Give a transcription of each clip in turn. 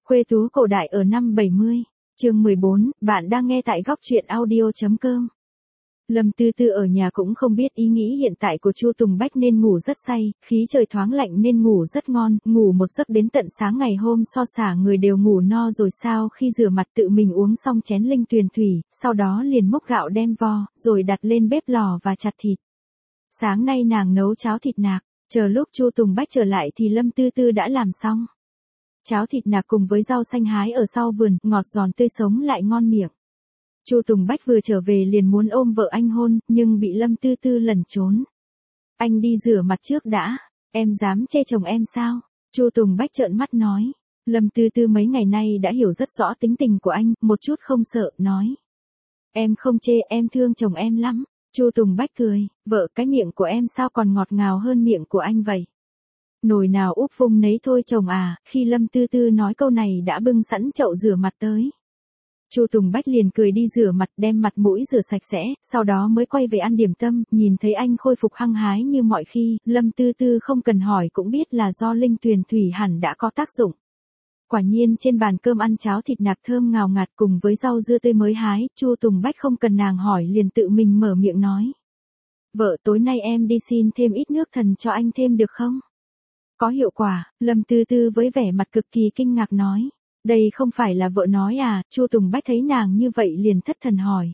Quê tú cổ đại ở năm 70. Chương 14, bạn đang nghe tại góc truyện audio.com. Lâm Tư Tư ở nhà cũng không biết ý nghĩ hiện tại của Chu Tùng Bách nên ngủ rất say, khí trời thoáng lạnh nên ngủ rất ngon, ngủ một giấc đến tận sáng ngày hôm so xả người đều ngủ no rồi sao khi rửa mặt tự mình uống xong chén linh tuyền thủy, sau đó liền múc gạo đem vo, rồi đặt lên bếp lò và chặt thịt. Sáng nay nàng nấu cháo thịt nạc, chờ lúc Chu Tùng Bách trở lại thì Lâm Tư Tư đã làm xong. Cháo thịt nạc cùng với rau xanh hái ở sau vườn, ngọt giòn tươi sống lại ngon miệng. Chu Tùng Bách vừa trở về liền muốn ôm vợ anh hôn, nhưng bị Lâm Tư Tư lẩn trốn. Anh đi rửa mặt trước đã, em dám chê chồng em sao? Chu Tùng Bách trợn mắt nói. Lâm Tư Tư mấy ngày nay đã hiểu rất rõ tính tình của anh, một chút không sợ, nói. Em không chê, em thương chồng em lắm. Chu Tùng Bách cười, vợ cái miệng của em sao còn ngọt ngào hơn miệng của anh vậy? Nồi nào úp vung nấy thôi chồng à, khi Lâm Tư Tư nói câu này đã bưng sẵn chậu rửa mặt tới. Chu Tùng Bách liền cười đi rửa mặt đem mặt mũi rửa sạch sẽ, sau đó mới quay về ăn điểm tâm, nhìn thấy anh khôi phục hăng hái như mọi khi, Lâm Tư Tư không cần hỏi cũng biết là do linh tuyền thủy hẳn đã có tác dụng. Quả nhiên trên bàn cơm ăn cháo thịt nạc thơm ngào ngạt cùng với rau dưa tươi mới hái, Chu Tùng Bách không cần nàng hỏi liền tự mình mở miệng nói. Vợ tối nay em đi xin thêm ít nước thần cho anh thêm được không? Có hiệu quả, Lâm Tư Tư với vẻ mặt cực kỳ kinh ngạc nói. Đây không phải là vợ nói à, Chu Tùng Bách thấy nàng như vậy liền thất thần hỏi.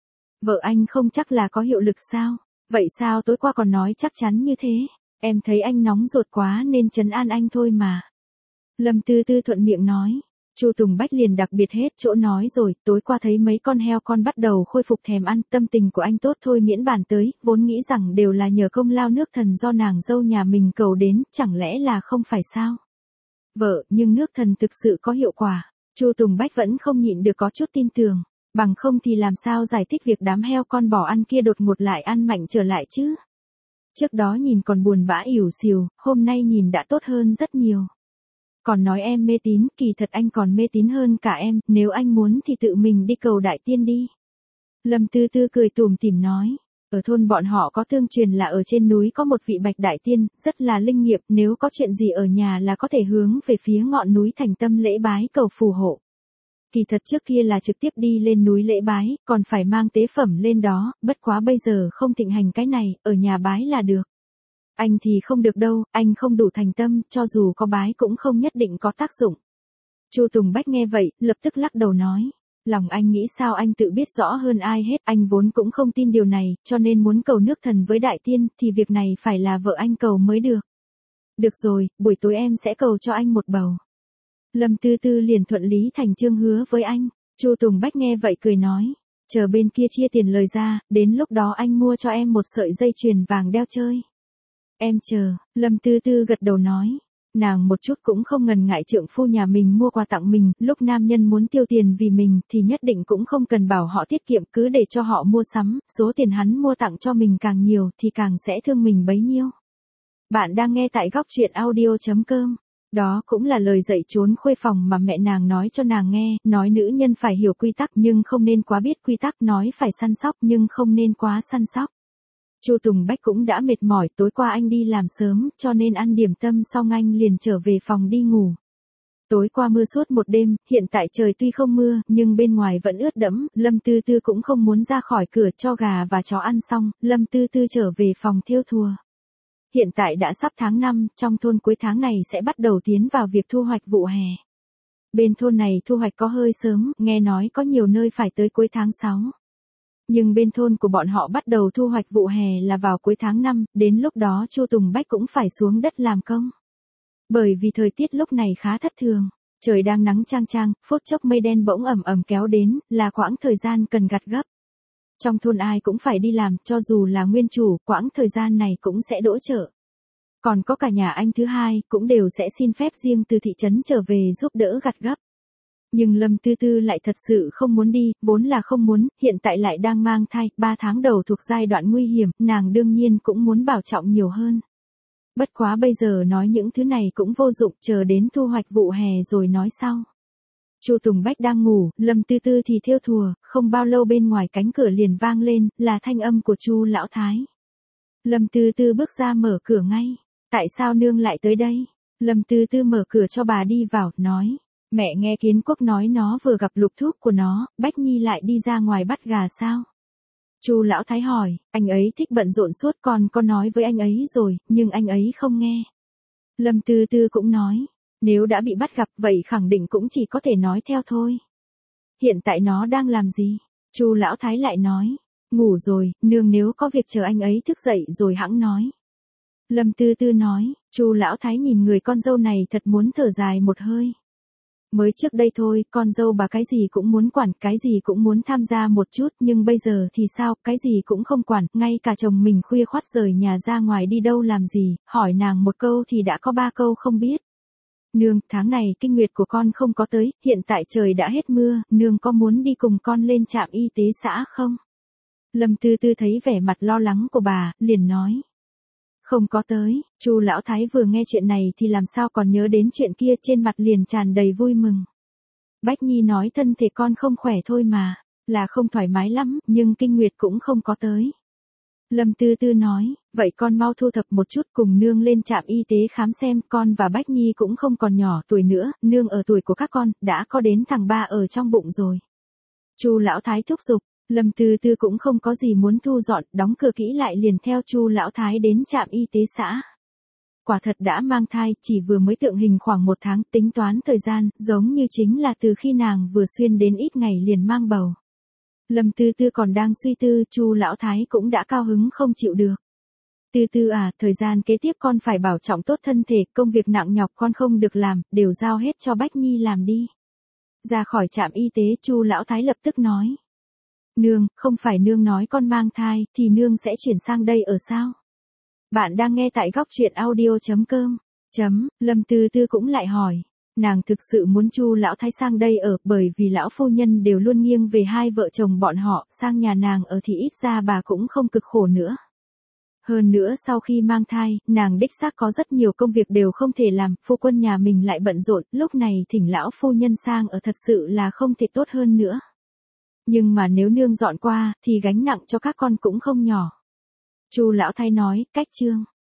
Vợ anh không chắc là có hiệu lực sao? Vậy sao tối qua còn nói chắc chắn như thế? Em thấy anh nóng ruột quá nên trấn an anh thôi mà. Lâm Tư Tư thuận miệng nói. Chu Tùng Bách liền đặc biệt hết chỗ nói rồi, tối qua thấy mấy con heo con bắt đầu khôi phục thèm ăn, tâm tình của anh tốt thôi miễn bàn tới, vốn nghĩ rằng đều là nhờ công lao nước thần do nàng dâu nhà mình cầu đến, chẳng lẽ là không phải sao? Vợ, nhưng nước thần thực sự có hiệu quả. Chu Tùng Bách vẫn không nhịn được có chút tin tưởng, bằng không thì làm sao giải thích việc đám heo con bỏ ăn kia đột ngột lại ăn mạnh trở lại chứ? Trước đó nhìn còn buồn bã ỉu xìu, hôm nay nhìn đã tốt hơn rất nhiều. Còn nói em mê tín, kỳ thật anh còn mê tín hơn cả em, nếu anh muốn thì tự mình đi cầu đại tiên đi. Lâm Tư Tư cười tủm tỉm nói, ở thôn bọn họ có tương truyền là ở trên núi có một vị bạch đại tiên, rất là linh nghiệm, nếu có chuyện gì ở nhà là có thể hướng về phía ngọn núi thành tâm lễ bái cầu phù hộ. Kỳ thật trước kia là trực tiếp đi lên núi lễ bái, còn phải mang tế phẩm lên đó, bất quá bây giờ không thịnh hành cái này, ở nhà bái là được. Anh thì không được đâu, anh không đủ thành tâm, cho dù có bái cũng không nhất định có tác dụng. Chu Tùng Bách nghe vậy, lập tức lắc đầu nói. Lòng anh nghĩ sao anh tự biết rõ hơn ai hết, anh vốn cũng không tin điều này, cho nên muốn cầu nước thần với đại tiên, thì việc này phải là vợ anh cầu mới được. Được rồi, buổi tối em sẽ cầu cho anh một bầu. Lâm Tư Tư liền thuận lý thành chương hứa với anh. Chu Tùng Bách nghe vậy cười nói. Chờ bên kia chia tiền lời ra, đến lúc đó anh mua cho em một sợi dây chuyền vàng đeo chơi. Em chờ, Lâm Tư Tư gật đầu nói. Nàng một chút cũng không ngần ngại trượng phu nhà mình mua quà tặng mình, lúc nam nhân muốn tiêu tiền vì mình thì nhất định cũng không cần bảo họ tiết kiệm, cứ để cho họ mua sắm, số tiền hắn mua tặng cho mình càng nhiều thì càng sẽ thương mình bấy nhiêu. Bạn đang nghe tại góc truyện audio.com. Đó cũng là lời dạy trốn khuê phòng mà mẹ nàng nói cho nàng nghe, nói nữ nhân phải hiểu quy tắc nhưng không nên quá biết quy tắc, nói phải săn sóc nhưng không nên quá săn sóc. Chu Tùng Bách cũng đã mệt mỏi, tối qua anh đi làm sớm, cho nên ăn điểm tâm xong anh liền trở về phòng đi ngủ. Tối qua mưa suốt một đêm, hiện tại trời tuy không mưa, nhưng bên ngoài vẫn ướt đẫm, Lâm Tư Tư cũng không muốn ra khỏi cửa, cho gà và chó ăn xong, Lâm Tư Tư trở về phòng thêu thùa. Hiện tại đã sắp tháng 5, trong thôn cuối tháng này sẽ bắt đầu tiến vào việc thu hoạch vụ hè. Bên thôn này thu hoạch có hơi sớm, nghe nói có nhiều nơi phải tới cuối tháng 6. Nhưng bên thôn của bọn họ bắt đầu thu hoạch vụ hè là vào cuối tháng 5, đến lúc đó Chu Tùng Bách cũng phải xuống đất làm công. Bởi vì thời tiết lúc này khá thất thường, trời đang nắng chang chang, phút chốc mây đen bỗng ẩm ẩm kéo đến, là quãng thời gian cần gặt gấp. Trong thôn ai cũng phải đi làm, cho dù là nguyên chủ, quãng thời gian này cũng sẽ đỗ chợ. Còn có cả nhà anh thứ hai, cũng đều sẽ xin phép riêng từ thị trấn trở về giúp đỡ gặt gấp. Nhưng Lâm Tư Tư lại thật sự không muốn đi, vốn là không muốn, hiện tại lại đang mang thai, 3 tháng đầu thuộc giai đoạn nguy hiểm, nàng đương nhiên cũng muốn bảo trọng nhiều hơn. Bất quá bây giờ nói những thứ này cũng vô dụng, chờ đến thu hoạch vụ hè rồi nói sau. Chu Tùng Bách đang ngủ, Lâm Tư Tư thì thêu thùa, không bao lâu bên ngoài cánh cửa liền vang lên, là thanh âm của Chu lão thái. Lâm Tư Tư bước ra mở cửa ngay. Tại sao nương lại tới đây? Lâm Tư Tư mở cửa cho bà đi vào, nói. Mẹ nghe Kiến Quốc nói nó vừa gặp Lục Thúc của nó, Bách Nhi lại đi ra ngoài bắt gà sao? Chu Lão Thái hỏi, anh ấy thích bận rộn suốt, con có nói với anh ấy rồi, nhưng anh ấy không nghe. Lâm Tư Tư cũng nói, nếu đã bị bắt gặp vậy khẳng định cũng chỉ có thể nói theo thôi. Hiện tại nó đang làm gì? Chu Lão Thái lại nói, ngủ rồi, nương nếu có việc chờ anh ấy thức dậy rồi hẵng nói. Lâm Tư Tư nói, Chu Lão Thái nhìn người con dâu này thật muốn thở dài một hơi. Mới trước đây thôi, con dâu bà cái gì cũng muốn quản, cái gì cũng muốn tham gia một chút, nhưng bây giờ thì sao, cái gì cũng không quản, ngay cả chồng mình khuya khoắt rời nhà ra ngoài đi đâu làm gì, hỏi nàng một câu thì đã có 3 câu không biết. Nương, tháng này kinh nguyệt của con không có tới, hiện tại trời đã hết mưa, nương có muốn đi cùng con lên trạm y tế xã không? Lâm Tư Tư thấy vẻ mặt lo lắng của bà, liền nói. Không có tới. Chu Lão Thái vừa nghe chuyện này thì làm sao còn nhớ đến chuyện kia, trên mặt liền tràn đầy vui mừng. Bách Nhi nói thân thể con không khỏe thôi mà, là không thoải mái lắm, nhưng kinh nguyệt cũng không có tới. Lâm Tư Tư nói, vậy con mau thu thập một chút cùng nương lên trạm y tế khám xem, con và Bách Nhi cũng không còn nhỏ tuổi nữa, nương ở tuổi của các con, đã có đến thằng ba ở trong bụng rồi. Chu Lão Thái thúc giục. Lâm Tư Tư cũng không có gì muốn thu dọn, đóng cửa kỹ lại liền theo Chu Lão Thái đến trạm y tế xã. Quả thật đã mang thai, chỉ vừa mới tượng hình khoảng 1 tháng, tính toán thời gian, giống như chính là từ khi nàng vừa xuyên đến ít ngày liền mang bầu. Lâm Tư Tư còn đang suy tư, Chu Lão Thái cũng đã cao hứng không chịu được. Tư Tư à, thời gian kế tiếp con phải bảo trọng tốt thân thể, công việc nặng nhọc con không được làm, đều giao hết cho Bách Nhi làm đi. Ra khỏi trạm y tế, Chu Lão Thái lập tức nói. Nương, không phải nương nói con mang thai, thì nương sẽ chuyển sang đây ở sao? Bạn đang nghe tại góc truyện audio.com. Lâm Tư Tư cũng lại hỏi. Nàng thực sự muốn Chu Lão Thái sang đây ở, bởi vì lão phu nhân đều luôn nghiêng về hai vợ chồng bọn họ, sang nhà nàng ở thì ít ra bà cũng không cực khổ nữa. Hơn nữa sau khi mang thai, nàng đích xác có rất nhiều công việc đều không thể làm, phu quân nhà mình lại bận rộn, lúc này thỉnh lão phu nhân sang ở thật sự là không thể tốt hơn nữa. Nhưng mà nếu nương dọn qua, thì gánh nặng cho các con cũng không nhỏ. Chu Lão Thái nói, cách chương.